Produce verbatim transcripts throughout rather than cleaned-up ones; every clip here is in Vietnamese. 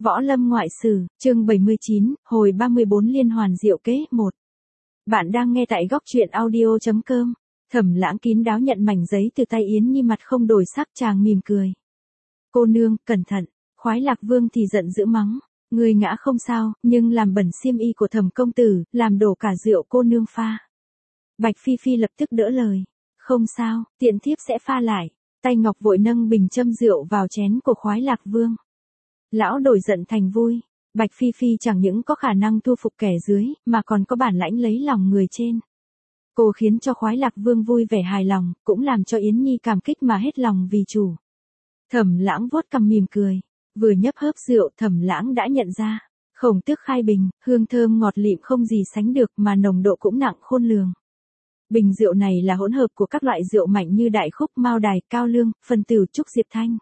Võ Lâm Ngoại Sử, chương bảy mươi chín, hồi ba mươi bốn liên hoàn diệu kế, một. Bạn đang nghe tại góc truyện audio chấm com. Thẩm Lãng kín đáo nhận mảnh giấy từ tay Yến Nhi, mặt không đổi sắc, chàng mỉm cười. Cô nương, cẩn thận. Khoái Lạc Vương thì giận dữ mắng. Người ngã không sao, nhưng làm bẩn xiêm y của Thẩm công tử, làm đổ cả rượu cô nương pha. Bạch Phi Phi lập tức đỡ lời. Không sao, tiện thiếp sẽ pha lại. Tay ngọc vội nâng bình châm rượu vào chén của Khoái Lạc Vương. Lão đổi giận thành vui. Bạch Phi Phi chẳng những có khả năng thu phục kẻ dưới, mà còn có bản lãnh lấy lòng người trên. Cô khiến cho Khoái Lạc Vương vui vẻ hài lòng, cũng làm cho Yến Nhi cảm kích mà hết lòng vì chủ. Thẩm Lãng vuốt cằm mỉm cười. Vừa nhấp hớp rượu, Thẩm Lãng đã nhận ra. Khổng Tước khai bình, hương thơm ngọt lịm không gì sánh được, mà nồng độ cũng nặng khôn lường. Bình rượu này là hỗn hợp của các loại rượu mạnh như Đại Khúc, Mao Đài, Cao Lương, Phần Tửu, Trúc Diệp Thanh.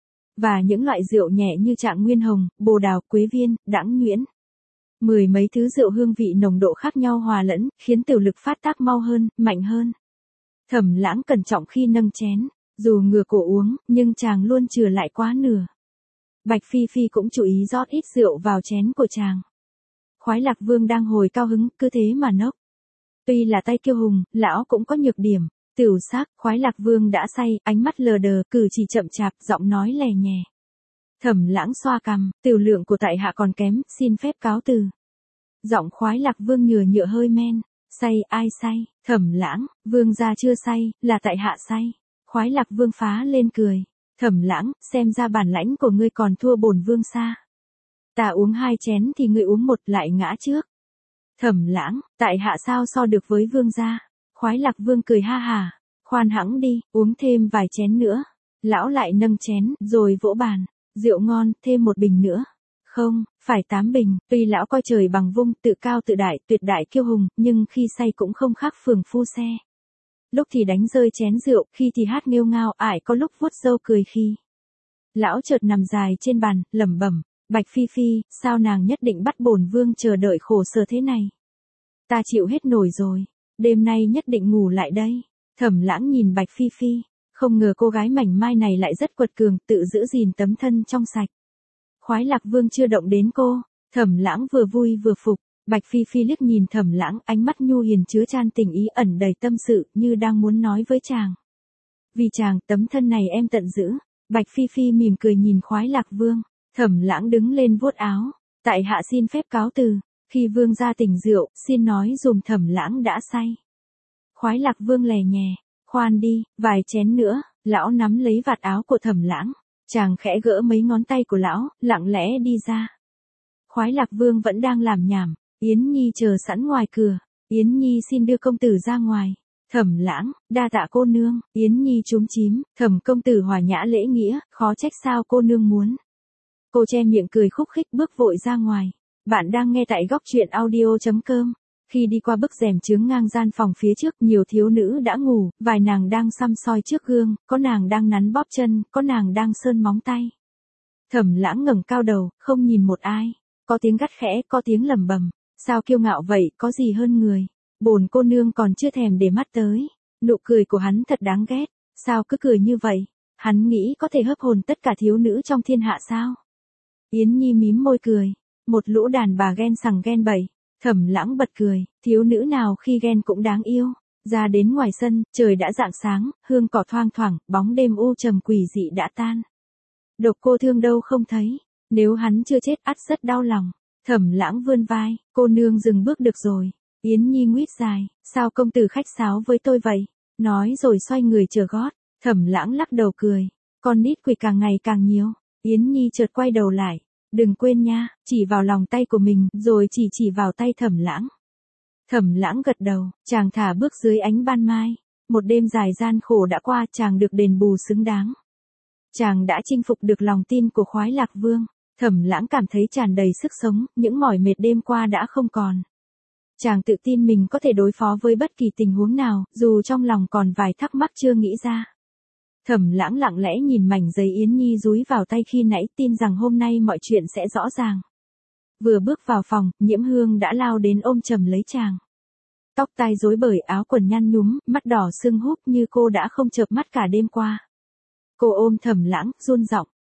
Và những loại rượu nhẹ như Trạng Nguyên Hồng, Bồ Đào, Quế Viên, Đãng Nhuyễn. Mười mấy thứ rượu hương vị nồng độ khác nhau hòa lẫn, khiến tiểu lực phát tác mau hơn, mạnh hơn. Thẩm Lãng cẩn trọng khi nâng chén, dù ngửa cổ uống, nhưng chàng luôn chừa lại quá nửa. Bạch Phi Phi cũng chú ý rót ít rượu vào chén của chàng. Khoái Lạc Vương đang hồi cao hứng, cứ thế mà nốc. Tuy là tay kiêu hùng, lão cũng có nhược điểm. Tửu sắc, Khoái Lạc Vương đã say, ánh mắt lờ đờ, cử chỉ chậm chạp, giọng nói lè nhè. Thẩm Lãng xoa cằm, tiểu lượng của tại hạ còn kém, xin phép cáo từ. Giọng Khoái Lạc Vương nhừa nhựa hơi men. Say, ai say? Thẩm Lãng, vương gia chưa say, là tại hạ say. Khoái Lạc Vương phá lên cười. Thẩm Lãng, xem ra bản lãnh của ngươi còn thua bổn vương xa. Ta uống hai chén thì ngươi uống một, lại ngã trước. Thẩm Lãng, tại hạ sao so được với vương gia? Khoái Lạc Vương cười ha hà. Khoan hãng đi, uống thêm vài chén nữa. Lão lại nâng chén, rồi vỗ bàn. Rượu ngon, thêm một bình nữa. Không, phải tám bình. Tuy lão coi trời bằng vung, tự cao tự đại, tuyệt đại kiêu hùng, nhưng khi say cũng không khác phường phu xe. Lúc thì đánh rơi chén rượu, khi thì hát nghêu ngao, ải có lúc vuốt râu cười khi. Lão chợt nằm dài trên bàn, lẩm bẩm. Bạch Phi Phi, sao nàng nhất định bắt bổn vương chờ đợi khổ sở thế này? Ta chịu hết nổi rồi. Đêm nay nhất định ngủ lại đây. Thẩm Lãng nhìn Bạch Phi Phi. Không ngờ cô gái mảnh mai này lại rất quật cường, tự giữ gìn tấm thân trong sạch. Khoái Lạc Vương chưa động đến cô. Thẩm Lãng vừa vui vừa phục. Bạch Phi Phi liếc nhìn Thẩm Lãng, ánh mắt nhu hiền chứa chan tình ý ẩn đầy tâm sự, như đang muốn nói với chàng. Vì chàng, tấm thân này em tận giữ. Bạch Phi Phi mỉm cười nhìn Khoái Lạc Vương. Thẩm Lãng đứng lên vuốt áo. Tại hạ xin phép cáo từ. Khi vương gia tỉnh rượu, xin nói dùm Thẩm Lãng đã say. Khoái Lạc Vương lè nhè. Khoan đi, vài chén nữa. Lão nắm lấy vạt áo của Thẩm Lãng. Chàng khẽ gỡ mấy ngón tay của lão, lặng lẽ đi ra. Khoái Lạc Vương vẫn đang làm nhảm. Yến Nhi chờ sẵn ngoài cửa. Yến Nhi xin đưa công tử ra ngoài. Thẩm Lãng, đa tạ cô nương. Yến Nhi chúm chím. Thẩm công tử hòa nhã lễ nghĩa, khó trách sao cô nương muốn. Cô che miệng cười khúc khích bước vội ra ngoài. Bạn đang nghe tại góc truyện audio chấm com. Khi đi qua bức rèm chướng ngang gian phòng phía trước, nhiều thiếu nữ đã ngủ, vài nàng đang săm soi trước gương, có nàng đang nắn bóp chân, có nàng đang sơn móng tay. Thẩm Lãng ngẩng cao đầu, không nhìn một ai. Có tiếng gắt khẽ, có tiếng lẩm bẩm. Sao kiêu ngạo vậy, có gì hơn người? Bổn cô nương còn chưa thèm để mắt tới. Nụ cười của hắn thật đáng ghét. Sao cứ cười như vậy? Hắn nghĩ có thể hấp hồn tất cả thiếu nữ trong thiên hạ sao? Yến Nhi mím môi cười. Một lũ đàn bà ghen sằng ghen bậy. Thẩm Lãng bật cười. Thiếu nữ nào khi ghen cũng đáng yêu. Ra đến ngoài sân, trời đã rạng sáng, hương cỏ thoang thoảng, bóng đêm u trầm quỷ dị đã tan. Độc Cô Thương đâu không thấy. Nếu hắn chưa chết ắt rất đau lòng. Thẩm Lãng vươn vai. Cô nương dừng bước được rồi. Yến Nhi nguýt dài. Sao công tử khách sáo với tôi vậy? Nói rồi xoay người chờ gót. Thẩm Lãng lắc đầu cười. Con nít quỷ càng ngày càng nhiều. Yến Nhi chợt quay đầu lại. Đừng quên nha, chỉ vào lòng tay của mình, rồi chỉ chỉ vào tay Thẩm Lãng. Thẩm Lãng gật đầu, chàng thả bước dưới ánh ban mai. Một đêm dài gian khổ đã qua, chàng được đền bù xứng đáng. Chàng đã chinh phục được lòng tin của Khoái Lạc Vương. Thẩm Lãng cảm thấy tràn đầy sức sống, những mỏi mệt đêm qua đã không còn. Chàng tự tin mình có thể đối phó với bất kỳ tình huống nào, dù trong lòng còn vài thắc mắc chưa nghĩ ra. Thẩm Lãng lặng lẽ nhìn mảnh giấy Yến Nhi dúi vào tay khi nãy, tin rằng hôm nay mọi chuyện sẽ rõ ràng. Vừa bước vào phòng, Nhiễm Hương đã lao đến ôm chầm lấy chàng. Tóc tai rối bời, áo quần nhăn nhúm, mắt đỏ sưng húp như cô đã không chợp mắt cả đêm qua. Cô ôm Thẩm Lãng, run giọng.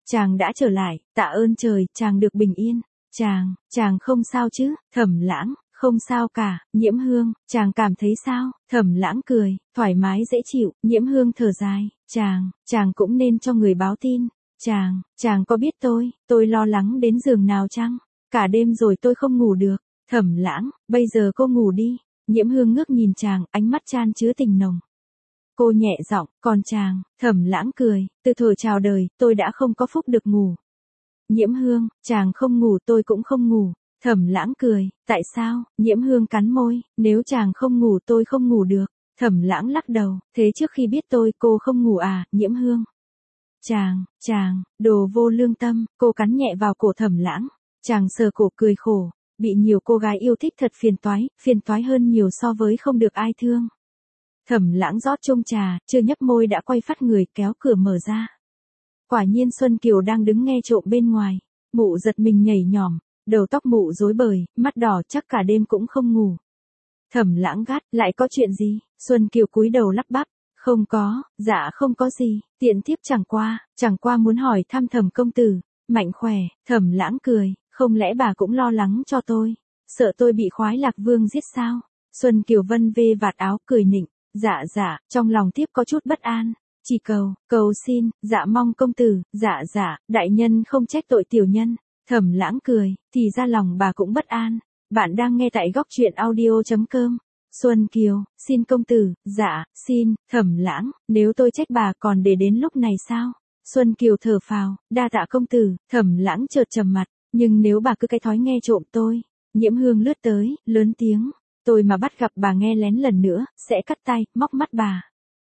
chàng đã trở lại, tạ ơn trời, chàng được bình yên. Chàng, chàng không sao chứ? Thẩm Lãng, không sao cả. Nhiễm Hương, chàng cảm thấy sao? Thẩm Lãng cười, thoải mái dễ chịu. Nhiễm Hương thở dài, chàng, chàng cũng nên cho người báo tin. Chàng, chàng có biết tôi, tôi lo lắng đến giường nào chăng? Cả đêm rồi tôi không ngủ được. Thẩm Lãng, bây giờ cô ngủ đi. Nhiễm Hương ngước nhìn chàng, ánh mắt chan chứa tình nồng. Cô nhẹ giọng, còn chàng? Thẩm Lãng cười, từ thuở chào đời, tôi đã không có phúc được ngủ. Nhiễm Hương, chàng không ngủ tôi cũng không ngủ. Thẩm Lãng cười, tại sao? Nhiễm Hương cắn môi, nếu chàng không ngủ tôi không ngủ được. Thẩm Lãng lắc đầu, thế trước khi biết tôi cô không ngủ à? Nhiễm Hương. Chàng, chàng, đồ vô lương tâm. Cô cắn nhẹ vào cổ Thẩm Lãng. Chàng sờ cổ cười khổ, bị nhiều cô gái yêu thích thật phiền toái, phiền toái hơn nhiều so với không được ai thương. Thẩm Lãng rót chung trà, chưa nhấp môi đã quay phát người kéo cửa mở ra. Quả nhiên Xuân Kiều đang đứng nghe trộm bên ngoài. Mụ giật mình nhảy nhỏm, đầu tóc mụ rối bời, mắt đỏ chắc cả đêm cũng không ngủ. Thẩm Lãng gắt, lại có chuyện gì? Xuân Kiều cúi đầu lắp bắp, không có, dạ không có gì, tiện thiếp chẳng qua, chẳng qua muốn hỏi thăm Thẩm công tử, mạnh khỏe. Thẩm Lãng cười, không lẽ bà cũng lo lắng cho tôi, sợ tôi bị Khoái Lạc Vương giết sao? Xuân Kiều vân vê vạt áo cười nịnh, dạ dạ, trong lòng thiếp có chút bất an. Chỉ cầu, cầu xin, dạ mong công tử, dạ dạ, đại nhân không trách tội tiểu nhân. Thẩm Lãng cười, thì ra lòng bà cũng bất an. Bạn đang nghe tại góc truyện audio.com. Xuân Kiều, xin công tử, dạ, xin. Thẩm Lãng, nếu tôi trách bà còn để đến lúc này sao? Xuân Kiều thở phào, đa tạ công tử. Thẩm Lãng chợt trầm mặt, nhưng nếu bà cứ cái thói nghe trộm tôi. Nhiễm Hương lướt tới, lớn tiếng, tôi mà bắt gặp bà nghe lén lần nữa, sẽ cắt tay, móc mắt bà.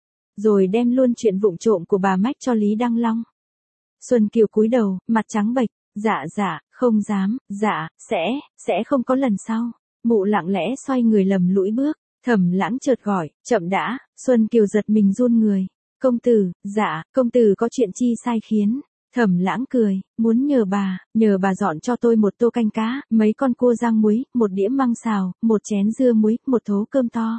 Rồi đem luôn chuyện vụng trộm của bà mách cho Lý Đăng Long. Xuân Kiều cúi đầu, mặt trắng bệch, dạ dạ, không dám, dạ, sẽ, sẽ không có lần sau. Mụ lặng lẽ xoay người lầm lũi bước. Thẩm Lãng chợt gọi, chậm đã. Xuân Kiều giật mình run người. Công tử, dạ, công tử có chuyện chi sai khiến? Thẩm Lãng cười, muốn nhờ bà, nhờ bà dọn cho tôi một tô canh cá, mấy con cua rang muối, một đĩa măng xào, một chén dưa muối, một thố cơm to.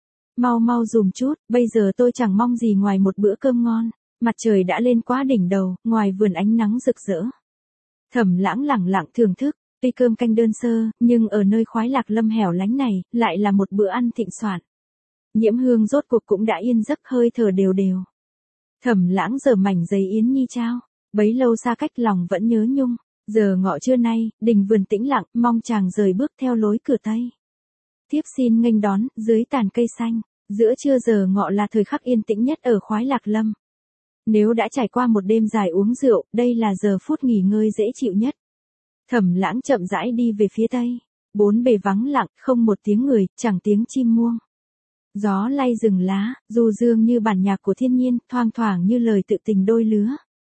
Mau mau dùm chút, bây giờ tôi chẳng mong gì ngoài một bữa cơm ngon. Mặt trời đã lên quá đỉnh đầu, ngoài vườn ánh nắng rực rỡ. Thẩm Lãng lẳng lặng thưởng thức, tuy cơm canh đơn sơ, nhưng ở nơi Khoái Lạc Lâm hẻo lánh này, lại là một bữa ăn thịnh soạn. Nhiễm Hương rốt cuộc cũng đã yên giấc, hơi thở đều đều. Thẩm Lãng giở mảnh giấy yến nhi trao, bấy lâu xa cách lòng vẫn nhớ nhung. Giờ ngọ trưa nay, đình vườn tĩnh lặng, mong chàng rời bước theo lối cửa tây. Thiếp xin nghênh đón, dưới tàn cây xanh. Giữa trưa giờ ngọ là thời khắc yên tĩnh nhất ở Khoái Lạc Lâm. Nếu đã trải qua một đêm dài uống rượu, đây là giờ phút nghỉ ngơi dễ chịu nhất. Thẩm Lãng chậm rãi đi về phía tây. Bốn bề vắng lặng, không một tiếng người, chẳng tiếng chim muông. Gió lay rừng lá, du dương như bản nhạc của thiên nhiên, thoang thoảng như lời tự tình đôi lứa.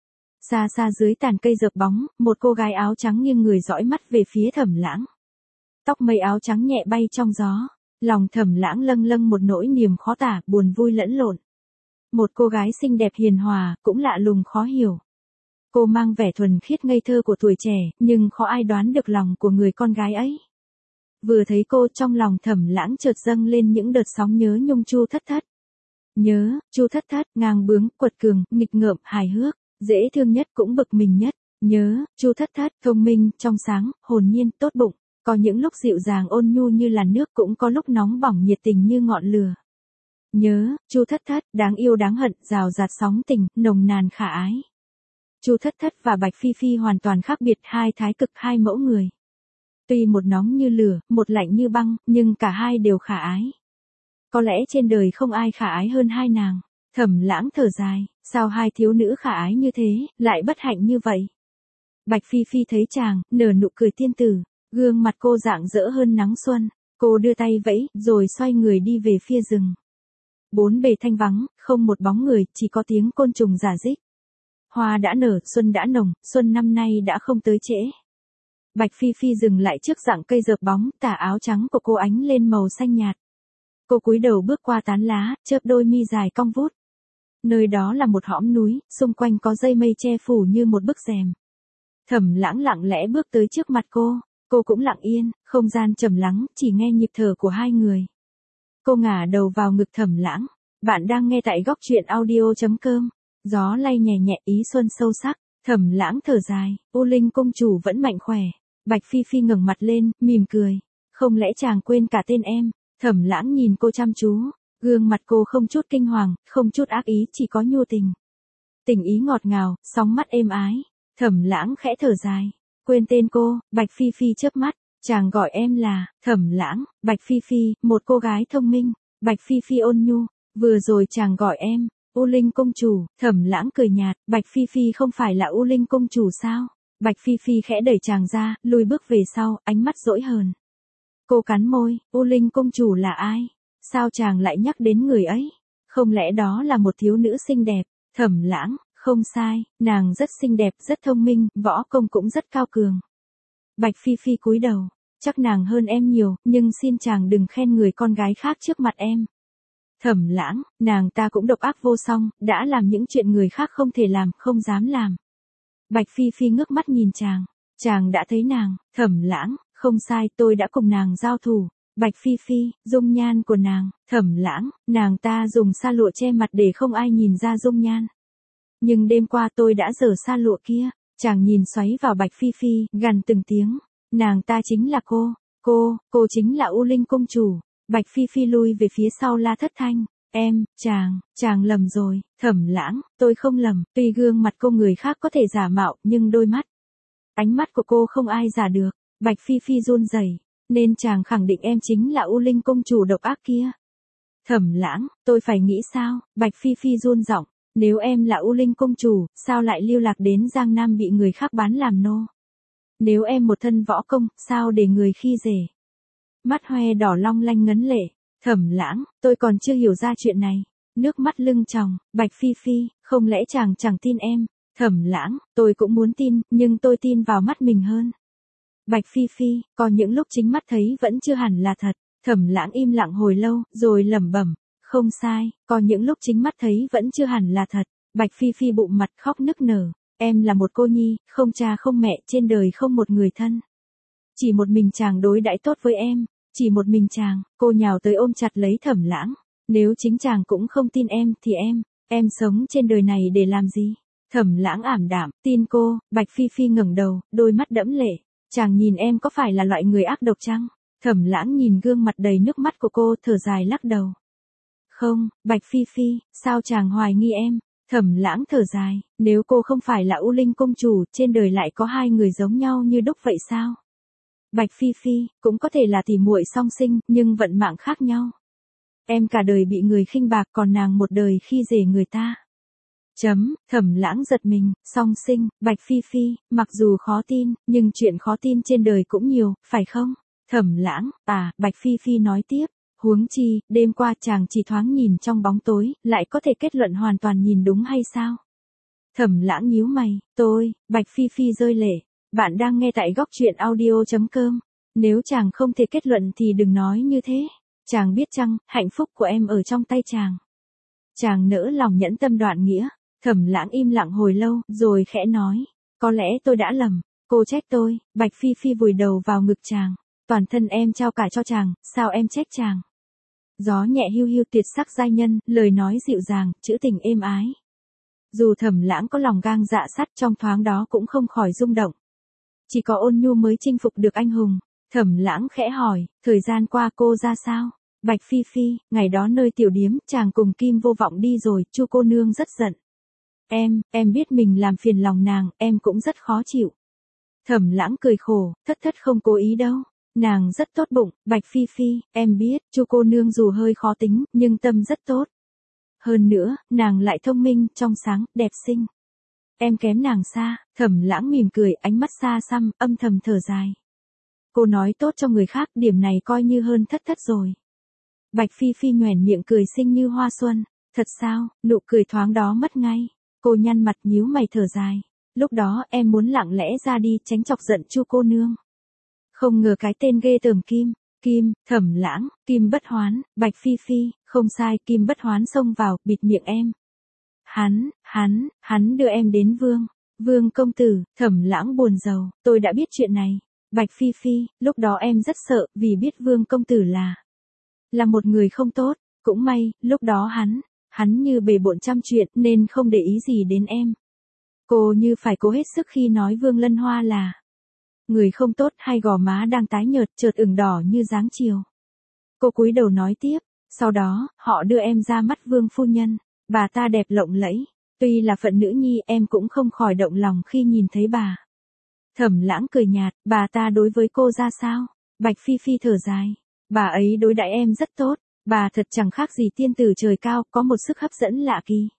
Xa xa dưới tàn cây dợp bóng, một cô gái áo trắng nghiêng người dõi mắt về phía Thẩm Lãng. Tóc mây áo trắng nhẹ bay trong gió. Lòng Thẩm Lãng lâng lâng một nỗi niềm khó tả, buồn vui lẫn lộn. Một cô gái xinh đẹp hiền hòa, cũng lạ lùng khó hiểu. Cô mang vẻ thuần khiết ngây thơ của tuổi trẻ, nhưng khó ai đoán được lòng của người con gái ấy. Vừa thấy cô, trong lòng Thẩm Lãng chợt dâng lên những đợt sóng nhớ nhung Chu Thất Thất. Nhớ, Chu Thất Thất, ngang bướng, quật cường, nghịch ngợm, hài hước, dễ thương nhất cũng bực mình nhất. Nhớ, Chu Thất Thất, thông minh, trong sáng, hồn nhiên, tốt bụng. Có những lúc dịu dàng ôn nhu như làn nước, cũng có lúc nóng bỏng nhiệt tình như ngọn lửa. Nhớ, Chu Thất Thất, đáng yêu đáng hận, rào rạt sóng tình, nồng nàn khả ái. Chu Thất Thất và Bạch Phi Phi hoàn toàn khác biệt, hai thái cực, hai mẫu người. Tuy một nóng như lửa, một lạnh như băng, nhưng cả hai đều khả ái. Có lẽ trên đời không ai khả ái hơn hai nàng. Thẩm Lãng thở dài, sao hai thiếu nữ khả ái như thế, lại bất hạnh như vậy? Bạch Phi Phi thấy chàng, nở nụ cười tiên tử, gương mặt cô rạng rỡ hơn nắng xuân. Cô đưa tay vẫy, rồi xoay người đi về phía rừng. Bốn bề thanh vắng, không một bóng người, chỉ có tiếng côn trùng rả rích. Hoa đã nở, xuân đã nồng, xuân năm nay đã không tới trễ. Bạch Phi Phi dừng lại trước rặng cây dợp bóng, tà áo trắng của cô ánh lên màu xanh nhạt. Cô cúi đầu bước qua tán lá, chớp đôi mi dài cong vút. Nơi đó là một hõm núi, xung quanh có dây mây che phủ như một bức rèm. Thẩm Lãng lặng lẽ bước tới trước mặt cô, cô cũng lặng yên, không gian trầm lắng, chỉ nghe nhịp thở của hai người. Cô ngả đầu vào ngực Thẩm Lãng. Bạn đang nghe tại góc truyện audio chấm com. Gió lay nhẹ nhẹ ý xuân sâu sắc. Thẩm Lãng thở dài, U Linh công chủ vẫn mạnh khỏe. Bạch Phi Phi ngẩng mặt lên, mỉm cười. Không lẽ chàng quên cả tên em? Thẩm Lãng nhìn cô chăm chú. Gương mặt cô không chút kinh hoàng, không chút ác ý, chỉ có nhu tình. Tình ý ngọt ngào, sóng mắt êm ái. Thẩm Lãng khẽ thở dài. Quên tên cô, Bạch Phi Phi chớp mắt. Chàng gọi em là, Thẩm Lãng, Bạch Phi Phi, một cô gái thông minh. Bạch Phi Phi ôn nhu. Vừa rồi chàng gọi em, U Linh công chủ. Thẩm Lãng cười nhạt, Bạch Phi Phi không phải là U Linh công chủ sao? Bạch Phi Phi khẽ đẩy chàng ra, lùi bước về sau, ánh mắt dỗi hờn. Cô cắn môi, U Linh công chủ là ai? Sao chàng lại nhắc đến người ấy? Không lẽ đó là một thiếu nữ xinh đẹp? Thẩm Lãng, không sai, nàng rất xinh đẹp, rất thông minh, võ công cũng rất cao cường. Bạch Phi Phi cúi đầu, chắc nàng hơn em nhiều, nhưng xin chàng đừng khen người con gái khác trước mặt em. Thẩm Lãng, nàng ta cũng độc ác vô song, đã làm những chuyện người khác không thể làm, không dám làm. Bạch Phi Phi ngước mắt nhìn chàng, chàng đã thấy nàng. Thẩm Lãng, không sai, tôi đã cùng nàng giao thủ. Bạch Phi Phi, dung nhan của nàng. Thẩm Lãng, nàng ta dùng sa lụa che mặt để không ai nhìn ra dung nhan. Nhưng đêm qua tôi đã dở sa lụa kia. Chàng nhìn xoáy vào Bạch Phi Phi, gằn từng tiếng. Nàng ta chính là cô, cô, cô chính là U Linh công chủ. Bạch Phi Phi lui về phía sau la thất thanh. Em, chàng, chàng lầm rồi. Thẩm Lãng, tôi không lầm. Tuy gương mặt cô người khác có thể giả mạo, nhưng đôi mắt, ánh mắt của cô không ai giả được. Bạch Phi Phi run rẩy. Nên chàng khẳng định em chính là U Linh công chủ độc ác kia. Thẩm Lãng, tôi phải nghĩ sao? Bạch Phi Phi run giọng. Nếu em là U Linh công chủ, sao lại lưu lạc đến Giang Nam bị người khác bán làm nô? Nếu em một thân võ công, sao để người khi dễ? Mắt hoe đỏ long lanh ngấn lệ. Thẩm Lãng, tôi còn chưa hiểu ra chuyện này. Nước mắt lưng tròng. Bạch Phi Phi, không lẽ chàng chẳng tin em? Thẩm Lãng, tôi cũng muốn tin, nhưng tôi tin vào mắt mình hơn. Bạch Phi Phi, có những lúc chính mắt thấy vẫn chưa hẳn là thật. Thẩm Lãng im lặng hồi lâu, rồi lẩm bẩm. Không sai, có những lúc chính mắt thấy vẫn chưa hẳn là thật. Bạch Phi Phi bụng mặt khóc nức nở. Em là một cô nhi, không cha không mẹ, trên đời không một người thân. Chỉ một mình chàng đối đãi tốt với em. Chỉ một mình chàng. Cô nhào tới ôm chặt lấy Thẩm Lãng. Nếu chính chàng cũng không tin em, thì em, em sống trên đời này để làm gì? Thẩm Lãng ảm đạm, tin cô. Bạch Phi Phi ngẩng đầu, đôi mắt đẫm lệ. Chàng nhìn em có phải là loại người ác độc chăng? Thẩm Lãng nhìn gương mặt đầy nước mắt của cô, thở dài lắc đầu. Không, Bạch Phi Phi, sao chàng hoài nghi em? Thẩm Lãng thở dài, nếu cô không phải là U Linh công chủ, trên đời lại có hai người giống nhau như đúc vậy sao? Bạch Phi Phi, cũng có thể là tỉ muội song sinh, nhưng vận mạng khác nhau. Em cả đời bị người khinh bạc, còn nàng một đời khi dễ người ta. Chấm, Thẩm Lãng giật mình. Song sinh. Bạch Phi Phi, mặc dù khó tin, nhưng chuyện khó tin trên đời cũng nhiều, phải không? Thẩm Lãng, à, Bạch Phi Phi nói tiếp. Huống chi, đêm qua chàng chỉ thoáng nhìn trong bóng tối, lại có thể kết luận hoàn toàn nhìn đúng hay sao? Thẩm Lãng nhíu mày. Tôi. Bạch Phi Phi rơi lệ. Bạn đang nghe tại góc truyện audio chấm com. Nếu chàng không thể kết luận thì đừng nói như thế. Chàng biết chăng, hạnh phúc của em ở trong tay chàng. Chàng nỡ lòng nhẫn tâm đoạn nghĩa. Thẩm Lãng im lặng hồi lâu, rồi khẽ nói. Có lẽ tôi đã lầm. Cô trách tôi. Bạch Phi Phi vùi đầu vào ngực chàng. Toàn thân em trao cả cho chàng, sao em trách chàng? Gió nhẹ hiu hiu tuyệt sắc giai nhân, lời nói dịu dàng, trữ tình êm ái. Dù Thẩm Lãng có lòng gang dạ sắt, trong thoáng đó cũng không khỏi rung động. Chỉ có ôn nhu mới chinh phục được anh hùng. Thẩm Lãng khẽ hỏi, thời gian qua cô ra sao? Bạch Phi Phi, ngày đó nơi tiểu điếm, chàng cùng Kim Vô Vọng đi rồi, Chu cô nương rất giận. Em, em biết mình làm phiền lòng nàng, em cũng rất khó chịu. Thẩm Lãng cười khổ, thất thất không cố ý đâu. Nàng rất tốt bụng. Bạch Phi Phi, em biết, Chu cô nương dù hơi khó tính, nhưng tâm rất tốt. Hơn nữa, nàng lại thông minh, trong sáng, đẹp xinh. Em kém nàng xa. Thẩm Lãng mỉm cười, ánh mắt xa xăm, âm thầm thở dài. Cô nói tốt cho người khác, điểm này coi như hơn thất thất rồi. Bạch Phi Phi nhoẻn miệng cười xinh như hoa xuân. Thật sao? Nụ cười thoáng đó mất ngay. Cô nhăn mặt nhíu mày thở dài. Lúc đó em muốn lặng lẽ ra đi, tránh chọc giận Chu cô nương. Không ngờ cái tên ghê tởm Kim, Kim, Thẩm Lãng, Kim Bất Hoán. Bạch Phi Phi, không sai, Kim Bất Hoán xông vào, bịt miệng em. Hắn, hắn, hắn đưa em đến Vương, Vương công tử. Thẩm Lãng buồn rầu, tôi đã biết chuyện này. Bạch Phi Phi, lúc đó em rất sợ, vì biết Vương công tử là, là một người không tốt. Cũng may, lúc đó hắn, hắn như bề bộn trăm chuyện, nên không để ý gì đến em. Cô như phải cố hết sức khi nói Vương Lân Hoa là người không tốt, hay gò má đang tái nhợt chợt ửng đỏ như dáng chiều. Cô cúi đầu nói tiếp, sau đó, họ đưa em ra mắt Vương phu nhân, bà ta đẹp lộng lẫy, tuy là phận nữ nhi em cũng không khỏi động lòng khi nhìn thấy bà. Thẩm Lãng cười nhạt, bà ta đối với cô ra sao? Bạch Phi Phi thở dài, bà ấy đối đãi em rất tốt, bà thật chẳng khác gì tiên tử trời cao, có một sức hấp dẫn lạ kỳ.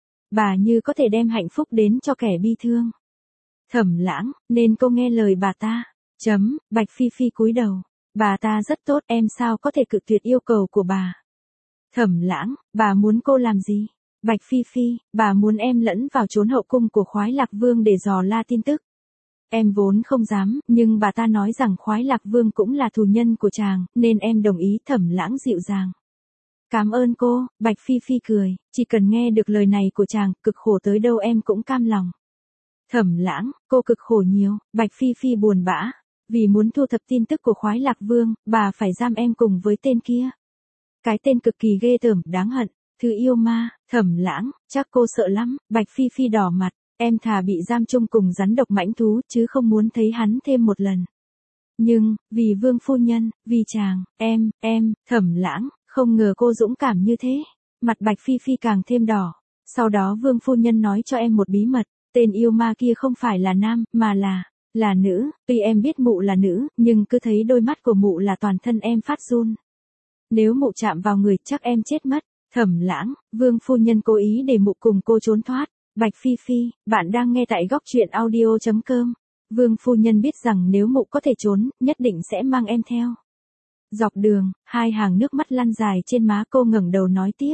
Bà như có thể đem hạnh phúc đến cho kẻ bi thương. Thẩm Lãng, nên cô nghe lời bà ta. Chấm, Bạch Phi Phi cúi đầu, bà ta rất tốt, em sao có thể cự tuyệt yêu cầu của bà. Thẩm Lãng, bà muốn cô làm gì? Bạch Phi Phi, bà muốn em lẫn vào chốn hậu cung của Khoái Lạc Vương để dò la tin tức. Em vốn không dám, nhưng bà ta nói rằng Khoái Lạc Vương cũng là thù nhân của chàng, nên em đồng ý. Thẩm Lãng dịu dàng. Cảm ơn cô, Bạch Phi Phi cười, chỉ cần nghe được lời này của chàng, cực khổ tới đâu em cũng cam lòng. Thẩm Lãng, cô cực khổ nhiều, Bạch Phi Phi buồn bã, vì muốn thu thập tin tức của Khoái Lạc Vương, bà phải giam em cùng với tên kia. Cái tên cực kỳ ghê tởm, đáng hận, thứ yêu ma. Thẩm Lãng, chắc cô sợ lắm. Bạch Phi Phi đỏ mặt, em thà bị giam chung cùng rắn độc mãnh thú chứ không muốn thấy hắn thêm một lần. Nhưng, vì Vương phu nhân, vì chàng, em, em, Thẩm Lãng, không ngờ cô dũng cảm như thế. Mặt Bạch Phi Phi càng thêm đỏ. Sau đó Vương phu nhân nói cho em một bí mật, tên yêu ma kia không phải là nam, mà là, là nữ. Tuy em biết mụ là nữ, nhưng cứ thấy đôi mắt của mụ là toàn thân em phát run. Nếu mụ chạm vào người chắc em chết mất. Thẩm Lãng, Vương phu nhân cố ý để mụ cùng cô trốn thoát. Bạch Phi Phi, bạn đang nghe tại góc truyện audio chấm com. Vương phu nhân biết rằng nếu mụ có thể trốn, nhất định sẽ mang em theo. Dọc đường, hai hàng nước mắt lăn dài trên má cô, ngẩng đầu nói tiếp.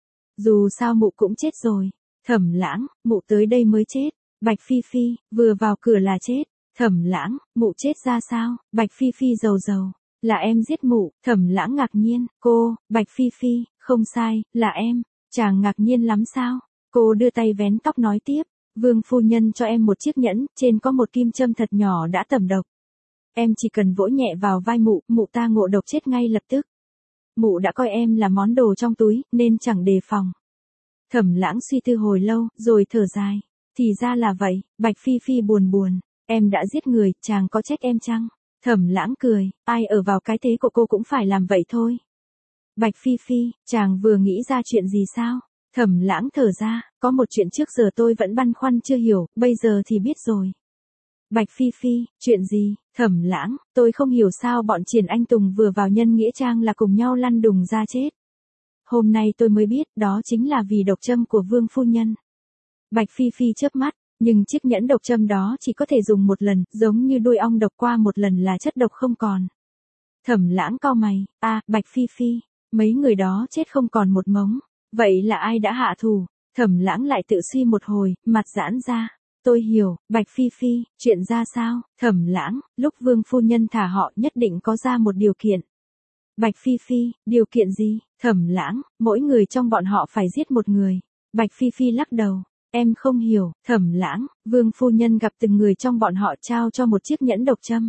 Dù sao mụ cũng chết rồi. Thẩm Lãng, mụ tới đây mới chết. Bạch Phi Phi, vừa vào cửa là chết. Thẩm Lãng, mụ chết ra sao? Bạch Phi Phi rầu rầu. Là em giết mụ. Thẩm Lãng ngạc nhiên, cô, Bạch Phi Phi, không sai, là em. Chàng ngạc nhiên lắm sao? Cô đưa tay vén tóc nói tiếp. Vương phu nhân cho em một chiếc nhẫn, trên có một kim châm thật nhỏ đã tẩm độc. Em chỉ cần vỗ nhẹ vào vai mụ, mụ ta ngộ độc chết ngay lập tức. Mụ đã coi em là món đồ trong túi, nên chẳng đề phòng. Thẩm Lãng suy tư hồi lâu, rồi thở dài. Thì ra là vậy. Bạch Phi Phi buồn buồn. Em đã giết người, chàng có trách em chăng? Thẩm Lãng cười, ai ở vào cái thế của cô cũng phải làm vậy thôi. Bạch Phi Phi, chàng vừa nghĩ ra chuyện gì sao? Thẩm Lãng thở ra, có một chuyện trước giờ tôi vẫn băn khoăn chưa hiểu, bây giờ thì biết rồi. Bạch Phi Phi, chuyện gì? Thẩm Lãng, tôi không hiểu sao bọn Triển Anh Tùng vừa vào Nhân Nghĩa Trang là cùng nhau lăn đùng ra chết. Hôm nay tôi mới biết, đó chính là vì độc châm của Vương phu nhân. Bạch Phi Phi chớp mắt, nhưng chiếc nhẫn độc châm đó chỉ có thể dùng một lần, giống như đuôi ong độc qua một lần là chất độc không còn. Thẩm Lãng cau mày, a, à, Bạch Phi Phi, mấy người đó chết không còn một mống, vậy là ai đã hạ thủ? Thẩm Lãng lại tự suy một hồi, mặt giãn ra. Tôi hiểu, Bạch Phi Phi, chuyện ra sao? Thẩm Lãng, lúc Vương phu nhân thả họ nhất định có ra một điều kiện. Bạch Phi Phi, điều kiện gì? Thẩm Lãng, mỗi người trong bọn họ phải giết một người. Bạch Phi Phi lắc đầu. Em không hiểu. Thẩm Lãng, Vương phu nhân gặp từng người trong bọn họ trao cho một chiếc nhẫn độc châm.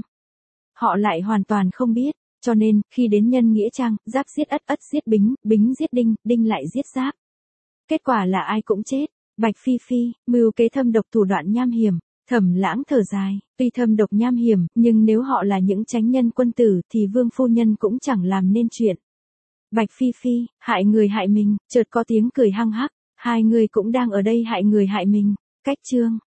Họ lại hoàn toàn không biết, cho nên, khi đến Nhân Nghĩa Trang, Giáp giết Ất, Ất giết Bính, Bính giết Đinh, Đinh lại giết Giáp. Kết quả là ai cũng chết. Bạch Phi Phi, mưu kế thâm độc thủ đoạn nham hiểm. Thẩm Lãng thở dài, tuy thâm độc nham hiểm, nhưng nếu họ là những chánh nhân quân tử thì Vương phu nhân cũng chẳng làm nên chuyện. Bạch Phi Phi, hại người hại mình. Chợt có tiếng cười hăng hắc, hai người cũng đang ở đây hại người hại mình. Cách chương